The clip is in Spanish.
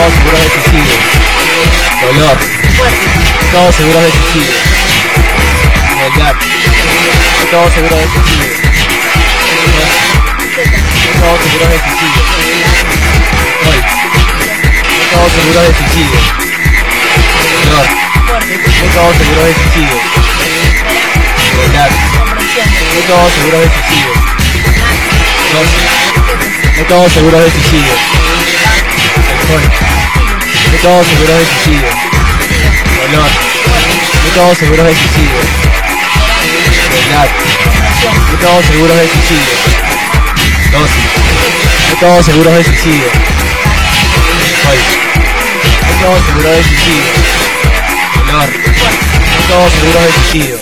Métodos seguros de suicidio. Dolor. Métodos seguros de suicidio. Crueldad. Métodos seguros de suicidio. Métodos seguros de suicidio. Gol. Métodos seguros de suicidio. Dolor. Métodos seguros de suicidio. Crueldad. Métodos seguros de suicidio. Métodos seguros de suicidio. Alcohol. Métodos seguros de suicidio. Dolor. Métodos seguros de suicidio. Crueldad. Métodos seguros de suicidio. Dosis. Métodos seguros de suicidio. Alcohol. Métodos seguros de suicidio. Dolor. Métodos seguros de suicidio.